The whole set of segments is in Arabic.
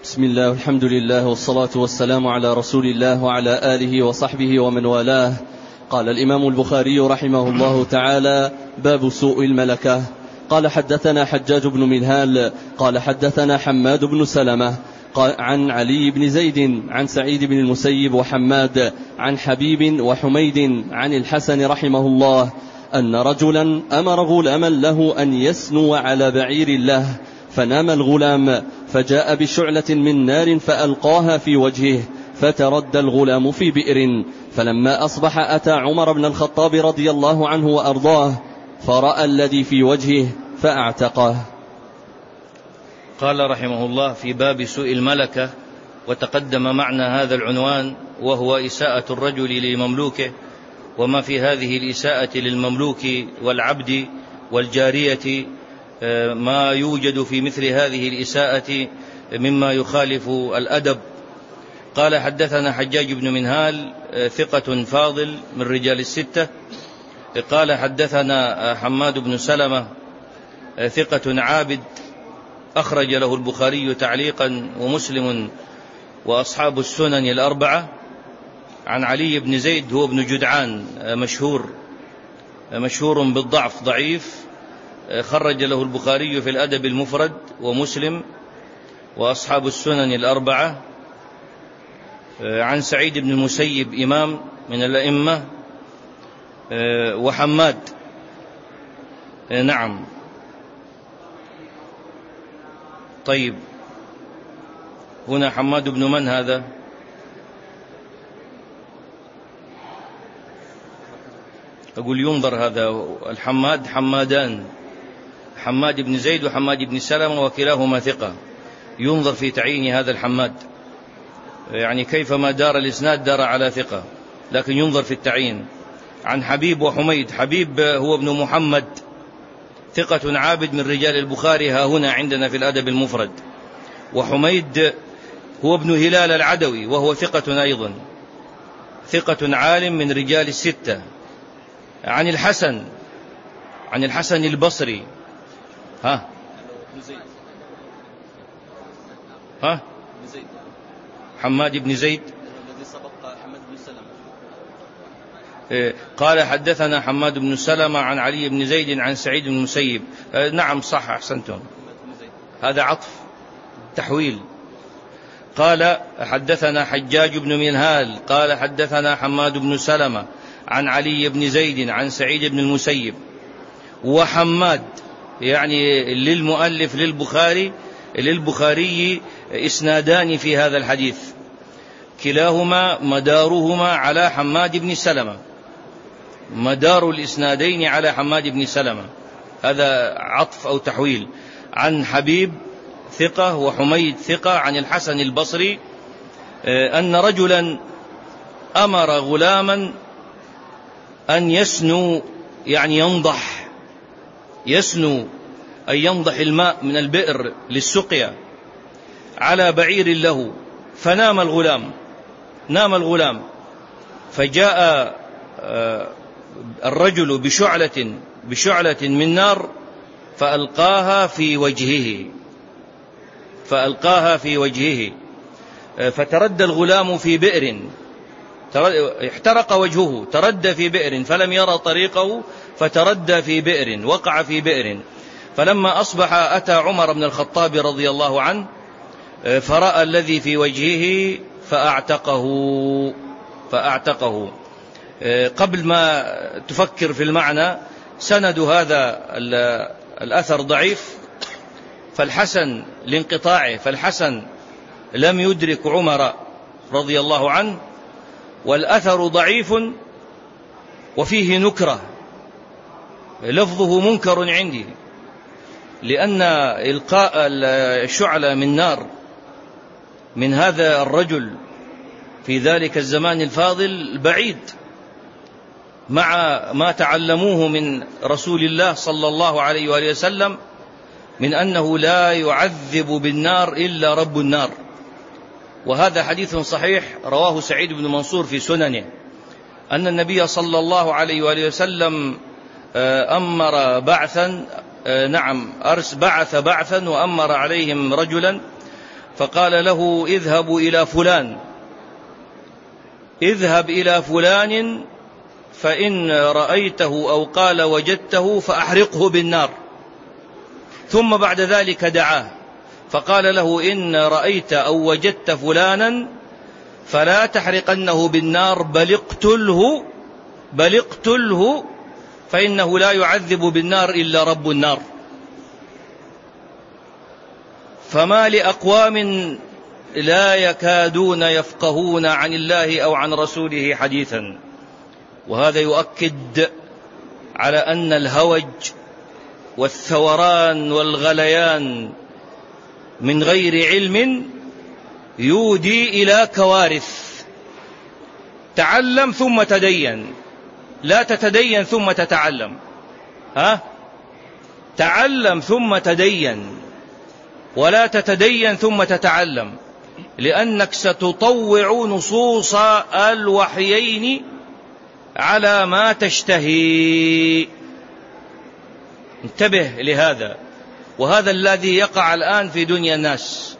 بسم الله والحمد لله والصلاة والسلام على رسول الله وعلى آله وصحبه ومن والاه. قال الإمام البخاري رحمه الله تعالى: باب سوء الملكة. قال حدثنا حجاج بن منهال قال حدثنا حماد بن سلمة عن علي بن زيد عن سعيد بن المسيب وحماد عن حبيب وحميد عن الحسن رحمه الله أن رجلا أمر غلاما له أن يسنو على بعير له، فنام الغلام فجاء بشعلة من نار فألقاها في وجهه فتردى الغلام في بئر، فلما أصبح أتى عمر بن الخطاب رضي الله عنه وأرضاه فرأى الذي في وجهه فأعتقه. قال رحمه الله: في باب سوء الملكة. وتقدم معنى هذا العنوان وهو إساءة الرجل لمملوكه، وما في هذه الإساءة للمملوك والعبد والجارية ما يوجد في مثل هذه الإساءة مما يخالف الأدب. قال حدثنا حجاج بن منهال ثقة فاضل من رجال الستة. قال حدثنا حماد بن سلمة ثقة عابد أخرج له البخاري تعليقا ومسلم وأصحاب السنن الأربعة. عن علي بن زيد هو ابن جدعان مشهور بالضعف، ضعيف، خرج له البخاري في الأدب المفرد ومسلم وأصحاب السنن الأربعة. عن سعيد بن المسيب إمام من الأئمة، وحماد. نعم. طيب، هنا حماد بن من هذا؟ أقول ينظر، هذا الحماد حمادان، حماد بن زيد وحماد بن سلمة وكلاهما ثقة، ينظر في تعيين هذا الحماد، يعني كيفما دار الإسناد دار على ثقة، لكن ينظر في التعيين. عن حبيب وحميد. حبيب هو ابن محمد ثقة عابد من رجال البخاري ها هنا عندنا في الأدب المفرد. وحميد هو ابن هلال العدوي وهو ثقة أيضا، ثقة عالم من رجال الستة. عن الحسن البصري. حماد بن زيد الذي سبق حماد بن سلمة. قال حدثنا حماد بن سلمة عن علي بن زيد عن سعيد بن المسيب. نعم صح، أحسنتم، هذا عطف تحويل. قال حدثنا حجاج بن منهال قال حدثنا حماد بن سلمة عن علي بن زيد عن سعيد بن المسيب. وحماد يعني للمؤلف للبخاري إسنادان في هذا الحديث، كلاهما مدارهما على حماد بن سلمة، مدار الإسنادين على حماد بن سلمة، هذا عطف أو تحويل. عن حبيب ثقة وحميد ثقة. عن الحسن البصري أن رجلا أمر غلاما أن يسنو، يعني يسنو أي ينضح الماء من البئر للسقيا على بعير له، فنام الغلام فجاء الرجل بشعلة من نار فألقاها في وجهه فتردى الغلام في بئر، احترق وجهه، تردى في بئر فلم يرى طريقه فتردى في بئر، وقع في بئر. فلما أصبح أتى عمر بن الخطاب رضي الله عنه فرأى الذي في وجهه فأعتقه. قبل ما تفكر في المعنى، سند هذا الأثر ضعيف، فالحسن لانقطاعه، فالحسن لم يدرك عمر رضي الله عنه، والأثر ضعيف وفيه نكرة، لفظه منكر عندي، لأن إلقاء الشعلة من نار من هذا الرجل في ذلك الزمان الفاضل بعيد، مع ما تعلموه من رسول الله صلى الله عليه وآله وسلم من أنه لا يعذب بالنار إلا رب النار. وهذا حديث صحيح رواه سعيد بن منصور في سننه، أن النبي صلى الله عليه وآله وسلم أمر بعثا، بعث بعثا وأمر عليهم رجلا فقال له اذهب إلى فلان فإن رأيته أو قال وجدته فأحرقه بالنار. ثم بعد ذلك دعاه فقال له إن رأيت أو وجدت فلانا فلا تحرقنه بالنار بل اقتله فإنه لا يعذب بالنار إلا رب النار. فما لأقوام لا يكادون يفقهون عن الله أو عن رسوله حديثا. وهذا يؤكد على أن الهوج والثوران والغليان من غير علم يودي إلى كوارث. تعلم ثم تدين، لا تتدين ثم تتعلم. تعلم ثم تدين، ولا تتدين ثم تتعلم، لأنك ستطوع نصوص الوحيين على ما تشتهي. انتبه لهذا. وهذا الذي يقع الآن في دنيا الناس،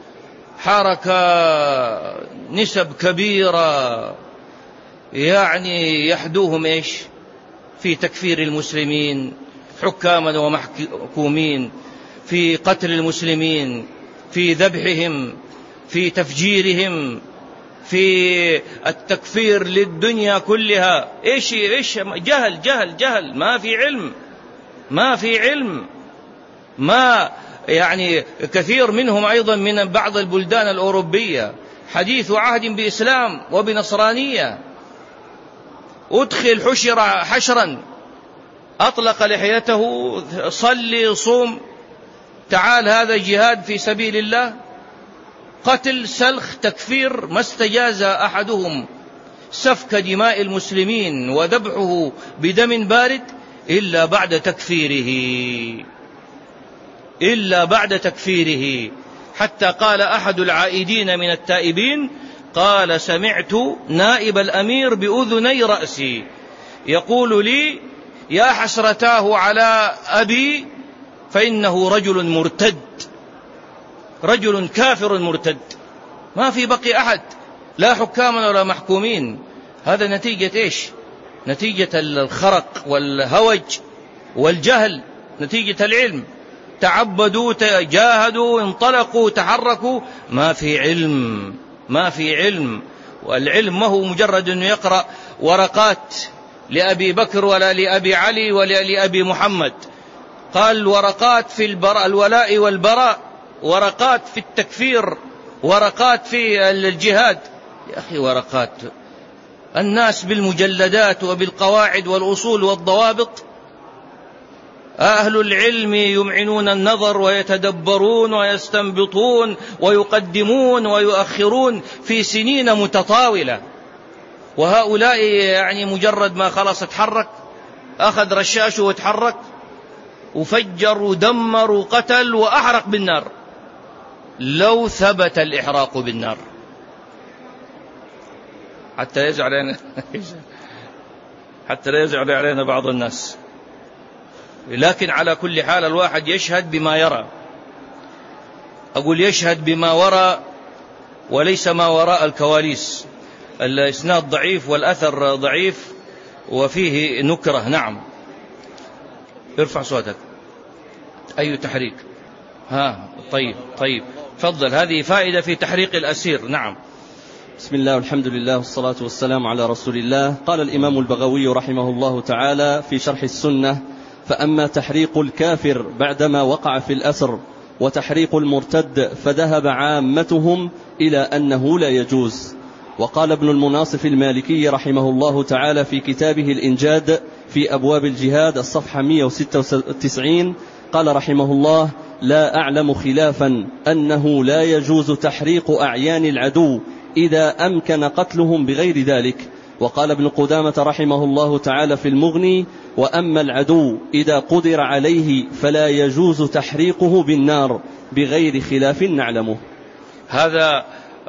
حركة نسب كبيرة يعني يحدوهم إيش في تكفير المسلمين حكاما ومحكومين، في قتل المسلمين، في ذبحهم، في تفجيرهم، في التكفير للدنيا كلها. إيش جهل جهل جهل، ما في علم. ما يعني كثير منهم أيضا من بعض البلدان الأوروبية حديث عهد بإسلام وبنصرانية، أدخل حشرا، أطلق لحيته، صلي صوم، تعال هذا جهاد في سبيل الله، قتل سلخ تكفير. ما استجاز أحدهم سفك دماء المسلمين وذبحه بدم بارد إلا بعد تكفيره. حتى قال أحد العائدين من التائبين قال سمعت نائب الأمير بأذني رأسي يقول لي يا حسرتاه على أبي فإنه رجل كافر مرتد. ما في بقي أحد، لا حكاما ولا محكومين. هذا نتيجة إيش؟ نتيجة الخرق والهوج والجهل، نتيجة العلم. تعبدوا، جاهدوا، انطلقوا، تحركوا، ما في علم. والعلم ما هو مجرد أنه يقرأ ورقات لأبي بكر ولا لأبي علي ولا لأبي محمد. قال ورقات في الولاء والبراء، ورقات في التكفير، ورقات في الجهاد. يا أخي ورقات، الناس بالمجلدات وبالقواعد والأصول والضوابط. أهل العلم يمعنون النظر ويتدبرون ويستنبطون ويقدمون ويؤخرون في سنين متطاولة. وهؤلاء يعني مجرد ما خلص اتحرك، أخذ رشاشه واتحرك وفجر ودمر وقتل وأحرق بالنار. لو ثبت الإحراق بالنار حتى لا يزعل علينا بعض الناس. لكن على كل حال الواحد يشهد بما يرى. أقول يشهد بما وراء وليس ما وراء الكواليس. الإسناد ضعيف والأثر ضعيف وفيه نكرة. نعم. ارفع صوتك. أي تحريك؟ طيب تفضل. هذه فائدة في تحريق الأسير. نعم. بسم الله والحمد لله والصلاة والسلام على رسول الله. قال الإمام البغوي رحمه الله تعالى في شرح السنة: فأما تحريق الكافر بعدما وقع في الأسر وتحريق المرتد فذهب عامتهم إلى أنه لا يجوز. وقال ابن المناصف المالكي رحمه الله تعالى في كتابه الإنجاد في أبواب الجهاد الصفحة 196 قال رحمه الله: لا أعلم خلافا أنه لا يجوز تحريق أعيان العدو إذا أمكن قتلهم بغير ذلك. وقال ابن قدامة رحمه الله تعالى في المغني: وأما العدو إذا قدر عليه فلا يجوز تحريقه بالنار بغير خلاف نعلمه. هذا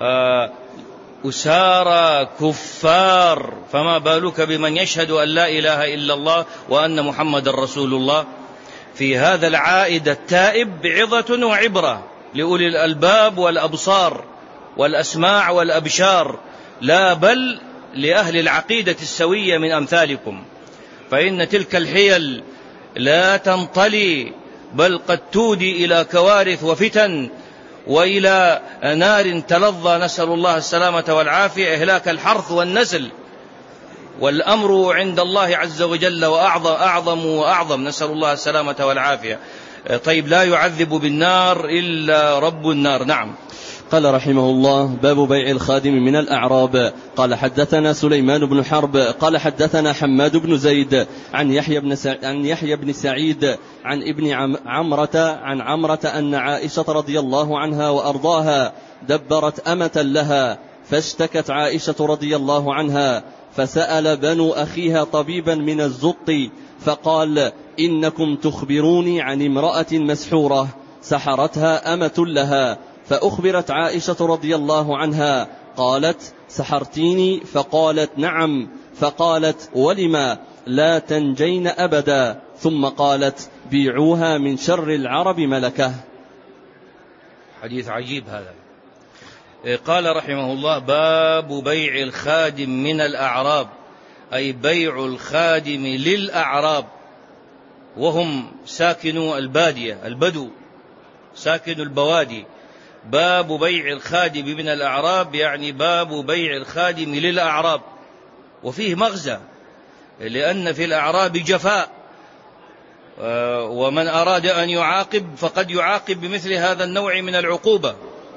أسارى كفار، فما بالك بمن يشهد أن لا إله إلا الله وأن محمد رسول الله. في هذا العائد التائب عظة وعبرة. لأولي الألباب والأبصار والأسماع والأبشار، لا بل لأهل العقيدة السوية من أمثالكم، فإن تلك الحيل لا تنطلي، بل قد تودي إلى كوارث وفتن وإلى نار تلظى، نسأل الله السلامة والعافية، إهلاك الحرث والنسل، والأمر عند الله عز وجل وأعظم وأعظم، نسأل الله السلامة والعافية. طيب، لا يعذب بالنار إلا رب النار. نعم. قال رحمه الله: باب بيع الخادم من الأعراب. قال حدثنا سليمان بن حرب قال حدثنا حماد بن زيد عن يحيى بن سعيد عن ابن عمرة أن عائشة رضي الله عنها وأرضاها دبرت أمة لها، فاشتكت عائشة رضي الله عنها، فسأل بنو أخيها طبيبا من الزط فقال: إنكم تخبروني عن امرأة مسحورة سحرتها أمة لها. فأخبرت عائشة رضي الله عنها قالت: سحرتيني؟ فقالت: نعم. فقالت: ولما؟ لا تنجين أبدا. ثم قالت: بيعوها من شر العرب ملكة. حديث عجيب هذا. قال رحمه الله: باب بيع الخادم من الأعراب، أي بيع الخادم للأعراب، وهم ساكنوا البادية، البدو، ساكنوا البوادي. باب بيع الخادم من الأعراب يعني باب بيع الخادم للأعراب، وفيه مغزى، لأن في الأعراب جفاء، ومن أراد أن يعاقب فقد يعاقب بمثل هذا النوع من العقوبة.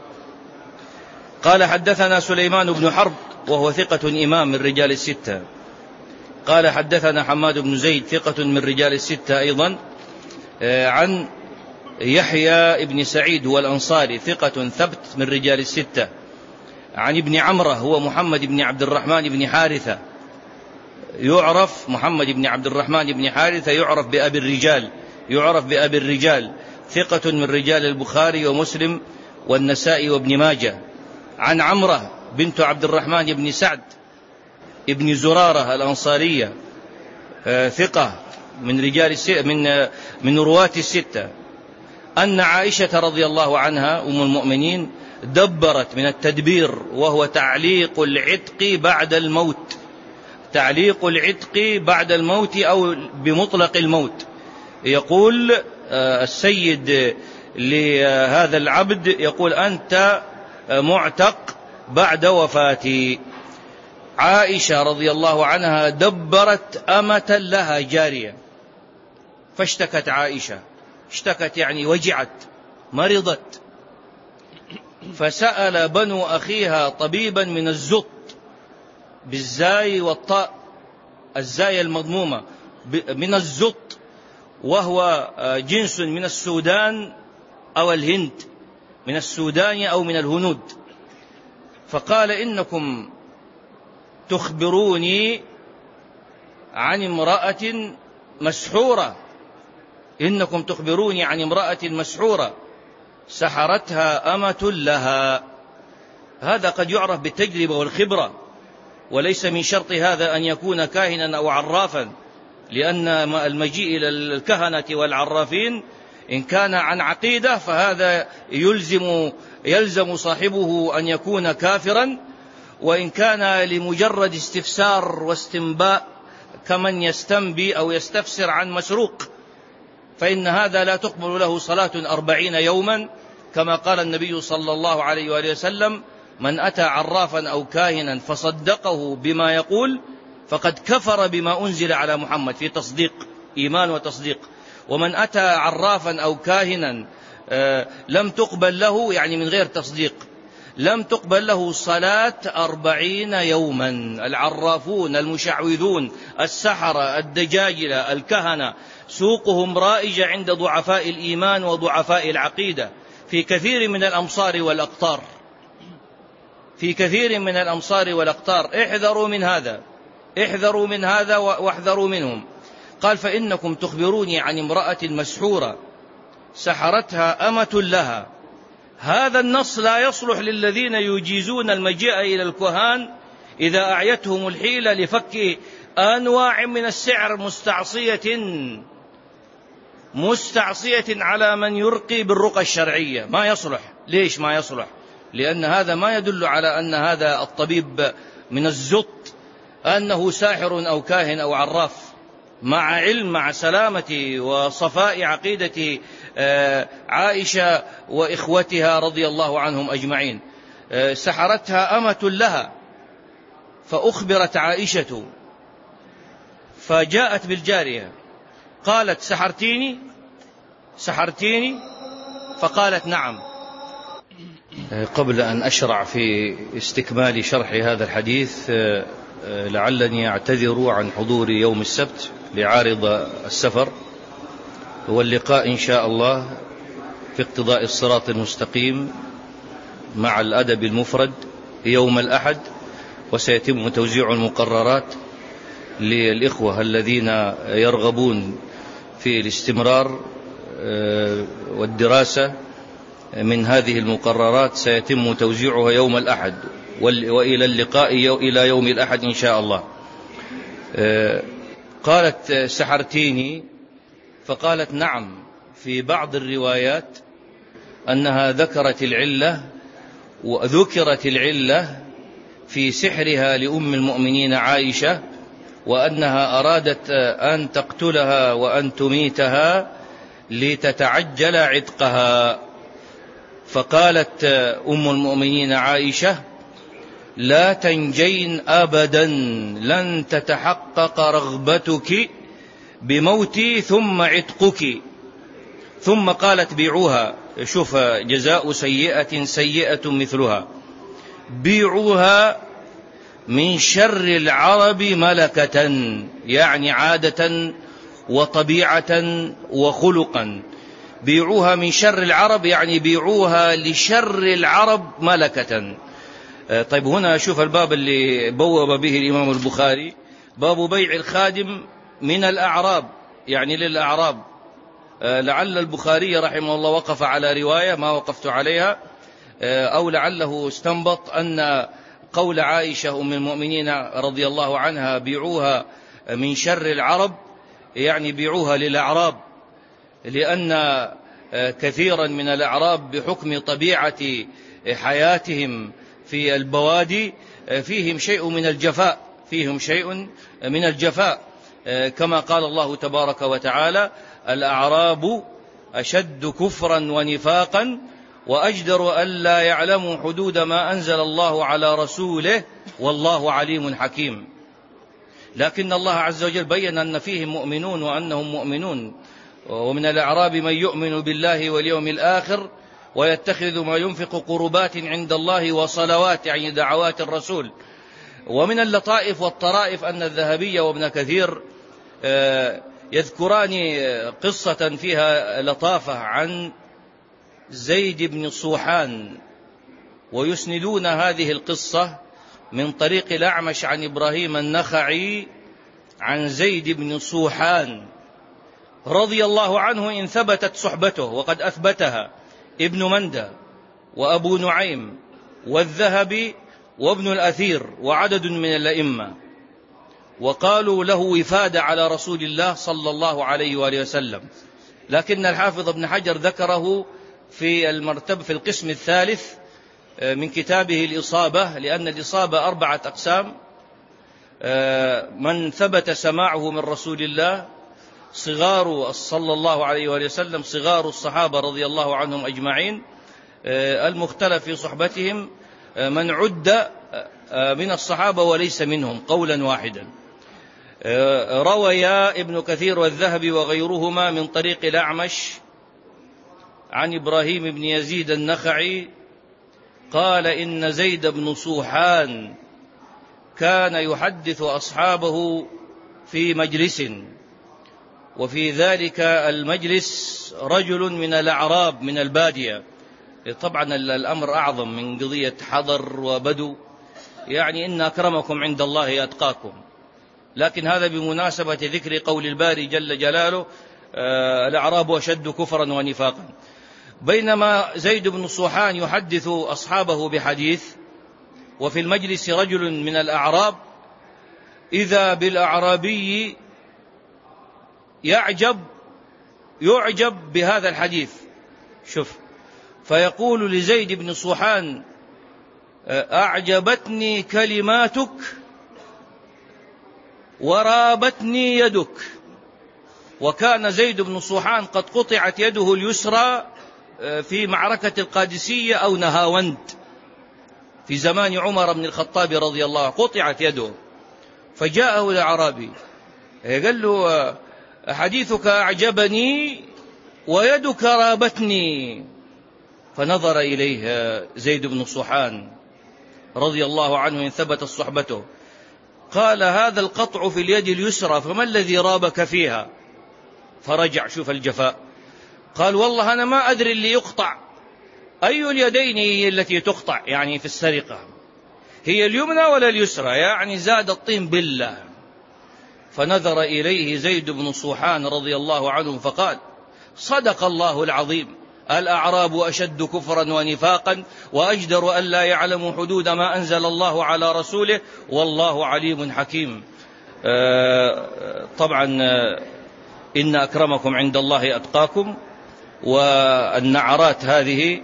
قال حدثنا سليمان بن حرب وهو ثقة إمام من رجال الستة. قال حدثنا حماد بن زيد ثقة من رجال الستة أيضا، عن يحيى بن سعيد هو الأنصاري ثقة ثبت من رجال الستة، عن ابن عمرة هو محمد بن عبد الرحمن بن حارثة، يعرف محمد بن عبد الرحمن بن حارثة يعرف بأبي الرجال، ثقة من رجال البخاري ومسلم والنسائي وابن ماجه. عن عمرة بنت عبد الرحمن بن سعد ابن زرارة الأنصارية، ثقة من رجال من رواة الستة، أن عائشة رضي الله عنها أم المؤمنين دبرت من التدبير، وهو تعليق العتق بعد الموت، تعليق العتق بعد الموت أو بمطلق الموت. يقول السيد لهذا العبد، يقول: أنت معتق بعد وفاتي. عائشة رضي الله عنها دبرت أمة لها جارية، فاشتكت عائشة، اشتكت يعني وجعت، مرضت، فسأل بنو أخيها طبيبا من الزط بالزاي والطاء، الزاي المضمومة من الزط، وهو جنس من السودان أو الهند، من السودان أو من الهنود. فقال: إنكم تخبروني عن امرأة مسحورة، إنكم تخبروني عن امرأة مسحورة سحرتها أمة لها. هذا قد يعرف بالتجربة والخبرة، وليس من شرط هذا أن يكون كاهنا أو عرافا، لأن المجيء إلى الكهنة والعرافين إن كان عن عقيدة فهذا يلزم صاحبه أن يكون كافرا، وإن كان لمجرد استفسار واستنباء كمن يستنبي أو يستفسر عن مسروق، فإن هذا لا تقبل له صلاة 40 يوما، كما قال النبي صلى الله عليه وآله وسلم: من أتى عرافا أو كاهنا فصدقه بما يقول فقد كفر بما أنزل على محمد، في تصديق، إيمان وتصديق. ومن أتى عرافا أو كاهنا لم تقبل له، يعني من غير تصديق، لم تقبل له صلاة 40 يوما. العرافون المشعوذون السحرة الدجاجلة الكهنة سوقهم رائجة عند ضعفاء الإيمان وضعفاء العقيدة في كثير من الأمصار والأقطار، في كثير من الأمصار والأقطار. احذروا من هذا، احذروا من هذا واحذروا منهم. قال: فإنكم تخبروني عن امرأة مسحورة سحرتها أمة لها. هذا النص لا يصلح للذين يجيزون المجيء إلى الكهان إذا أعيتهم الحيلة لفك أنواع من السحر مستعصية، مستعصية على من يرقي بالرقى الشرعية. ما يصلح. ليش ما يصلح؟ لأن هذا ما يدل على أن هذا الطبيب من الزط أنه ساحر أو كاهن أو عراف، مع علم، مع سلامة وصفاء عقيدة عائشة وإخوتها رضي الله عنهم أجمعين. سحرتها أمة لها فأخبرت عائشة، فجاءت بالجارية قالت: سحرتيني؟ فقالت: نعم. قبل أن أشرع في استكمال شرح هذا الحديث، لعلني أعتذر عن حضور يوم السبت لعارض السفر، واللقاء إن شاء الله في اقتضاء الصراط المستقيم مع الأدب المفرد يوم الأحد، وسيتم توزيع المقررات للإخوة الذين يرغبون في الاستمرار والدراسة من هذه المقررات، سيتم توزيعها يوم الأحد، وإلى اللقاء إلى يوم الأحد إن شاء الله. قالت: سحرتيني؟ فقالت: نعم. في بعض الروايات أنها ذكرت العلة في سحرها لأم المؤمنين عائشة، وأنها أرادت أن تقتلها وأن تميتها لتتعجل عتقها. فقالت أم المؤمنين عائشة: لا تنجين أبدا، لن تتحقق رغبتك بموتي ثم عتقك. ثم قالت: بيعوها. شوف، جزاء سيئة سيئة مثلها. بيعوها من شر العرب ملكة، يعني عادة وطبيعة وخلقا. بيعوها من شر العرب يعني بيعوها لشر العرب ملكة. طيب، هنا شوف الباب اللي بوب به الإمام البخاري: باب بيع الخادم من الأعراب، يعني للأعراب. لعل البخاري رحمه الله وقف على رواية ما وقفت عليها، أو لعله استنبط أن قول عائشة أم المؤمنين رضي الله عنها بيعوها من شر العرب يعني بيعوها للأعراب، لأن كثيرا من الأعراب بحكم طبيعة حياتهم في البوادي فيهم شيء من الجفاء، كما قال الله تبارك وتعالى: الأعراب أشد كفرا ونفاقا وأجدر ألا يعلموا حدود ما أنزل الله على رسوله والله عليم حكيم. لكن الله عز وجل بيّن أن فيهم مؤمنون وأنهم مؤمنون. ومن الأعراب من يؤمن بالله واليوم الآخر ويتخذ ما ينفق قربات عند الله وصلوات، يعني دعوات الرسول. ومن اللطائف والطرائف أن الذهبي وابن كثير يذكران قصة فيها لطافة عن زيد بن صوحان، ويسندون هذه القصة من طريق الأعمش عن إبراهيم النخعي عن زيد بن صوحان رضي الله عنه إن ثبتت صحبته، وقد أثبتها ابن مندى وأبو نعيم والذهبي وابن الأثير وعدد من الأئمة، وقالوا له وفادة على رسول الله صلى الله عليه وآله وسلم. لكن الحافظ ابن حجر ذكره في القسم الثالث من كتابه الإصابة، لأن الإصابة 4 أقسام: من ثبت سماعه من رسول الله، صغار صلى الله عليه وآله وسلم، صغار الصحابة رضي الله عنهم أجمعين، المختلف في صحبتهم، من عد من الصحابة وليس منهم قولا واحدا. رويا ابن كثير والذهبي وغيرهما من طريق الأعمش عن إبراهيم بن يزيد النخعي قال: إن زيد بن صوحان كان يحدث أصحابه في مجلس، وفي ذلك المجلس رجل من الأعراب من البادية. طبعا الأمر أعظم من قضية حضر وبدو، يعني إن أكرمكم عند الله أتقاكم. لكن هذا بمناسبة ذكر قول الباري جل جلاله: الأعراب أشد كفرا ونفاقا. بينما زيد بن صوحان يحدث أصحابه بحديث، وفي المجلس رجل من الأعراب، إذا بالأعرابي يعجب يعجب بهذا الحديث. شوف، فيقول لزيد بن صوحان: أعجبتني كلماتك ورابتني يدك. وكان زيد بن صوحان قد قطعت يده اليسرى في معركة القادسية أو نهاوند في زمان عمر بن الخطاب رضي الله عنه، قطعت يده. فجاءه الأعرابي قال له: حديثك أعجبني ويدك رابتني. فنظر إليه زيد بن صوحان رضي الله عنه إن ثبت صحبته، قال: هذا القطع في اليد اليسرى، فما الذي رابك فيها؟ فرجع، شوف الجفاء، قال: والله أنا ما أدري اللي يقطع أي اليدين هي التي تقطع، يعني في السرقة هي اليمنى ولا اليسرى، يعني زاد الطين بالله. فنظر إليه زيد بن صوحان رضي الله عنه فقال: صدق الله العظيم، الأعراب أشد كفرا ونفاقا وأجدر أن لا يعلموا حدود ما أنزل الله على رسوله والله عليم حكيم. طبعا إن أكرمكم عند الله أتقاكم. والنعرات هذه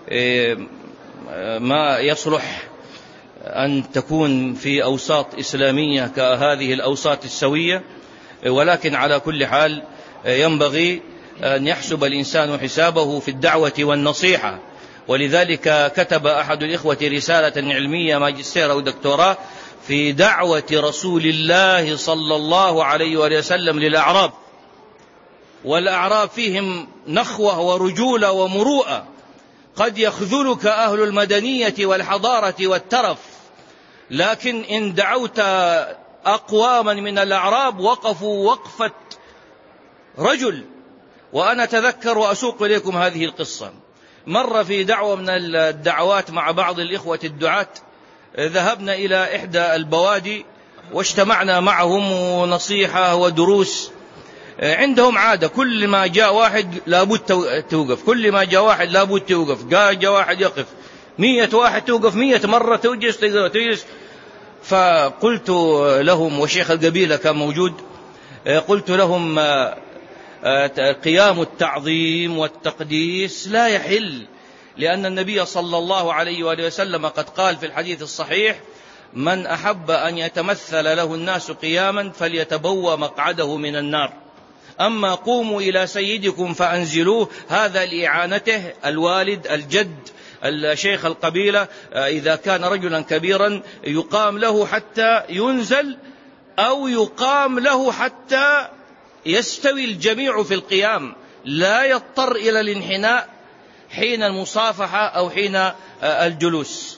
ما يصلح أن تكون في أوساط إسلامية كهذه الأوساط السوية، ولكن على كل حال ينبغي أن يحسب الإنسان حسابه في الدعوة والنصيحة. ولذلك كتب أحد الإخوة رسالة علمية ماجستير أو دكتوراه في دعوة رسول الله صلى الله عليه وسلم للأعراب. والأعراب فيهم نخوة ورجولة ومروءة، قد يخذلك أهل المدنية والحضارة والترف، لكن إن دعوت أقواما من الأعراب وقفوا وقفة رجل. وأنا أتذكر وأسوق إليكم هذه القصة. مر في دعوة من الدعوات مع بعض الإخوة الدعاة، ذهبنا إلى إحدى البوادي واجتمعنا معهم ونصيحة ودروس. عندهم عادة كل ما جاء واحد لابد توقف، كل ما جاء واحد لابد توقف، جاء واحد يقف 100 واحد توقف 100 مرة، تجلس. فقلت لهم، وشيخ القبيلة كان موجود، قلت لهم: قيام التعظيم والتقديس لا يحل، لأن النبي صلى الله عليه وآله وسلم قد قال في الحديث الصحيح: من أحب أن يتمثل له الناس قياما فليتبوأ مقعده من النار. أما قوموا إلى سيدكم فأنزلوه، هذا لإعانته الوالد الجد الشيخ القبيلة. إذا كان رجلا كبيرا يقام له حتى ينزل، أو يقام له حتى يستوي الجميع في القيام، لا يضطر إلى الانحناء حين المصافحة أو حين الجلوس،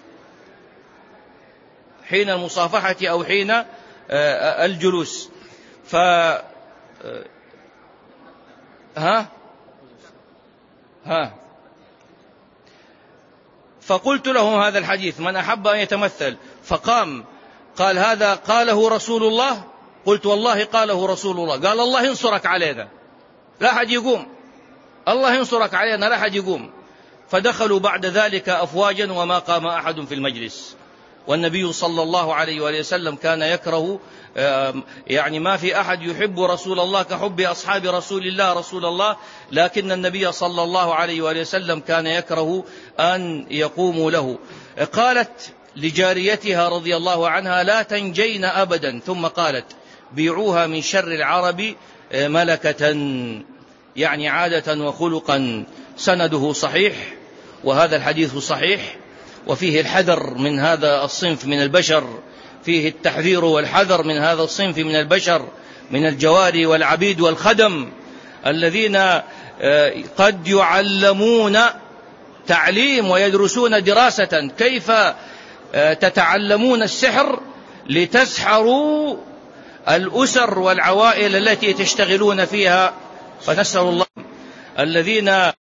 حين المصافحة أو حين الجلوس. فقلت لهم هذا الحديث: من أحب أن يتمثل، فقام قال: هذا قاله رسول الله. قلت: والله قاله رسول الله. قال: الله ينصرك علينا، لا أحد يقوم، الله ينصرك علينا، لا أحد يقوم. فدخلوا بعد ذلك أفواجا وما قام أحد في المجلس. والنبي صلى الله عليه وسلم كان يكره، يعني ما في أحد يحب رسول الله كحب أصحاب رسول الله، لكن النبي صلى الله عليه وسلم كان يكره أن يقوموا له. قالت لجاريتها رضي الله عنها: لا تنجين أبدا. ثم قالت: بيعوها من شر العرب ملكة، يعني عادة وخلقا. سنده صحيح، وهذا الحديث صحيح، وفيه الحذر من هذا الصنف من البشر، فيه التحذير والحذر من هذا الصنف من البشر، من الجواري والعبيد والخدم، الذين قد يعلمون تعليم ويدرسون دراسة كيف تتعلمون السحر لتسحروا الأسر والعوائل التي تشتغلون فيها. فنسأل الله الذين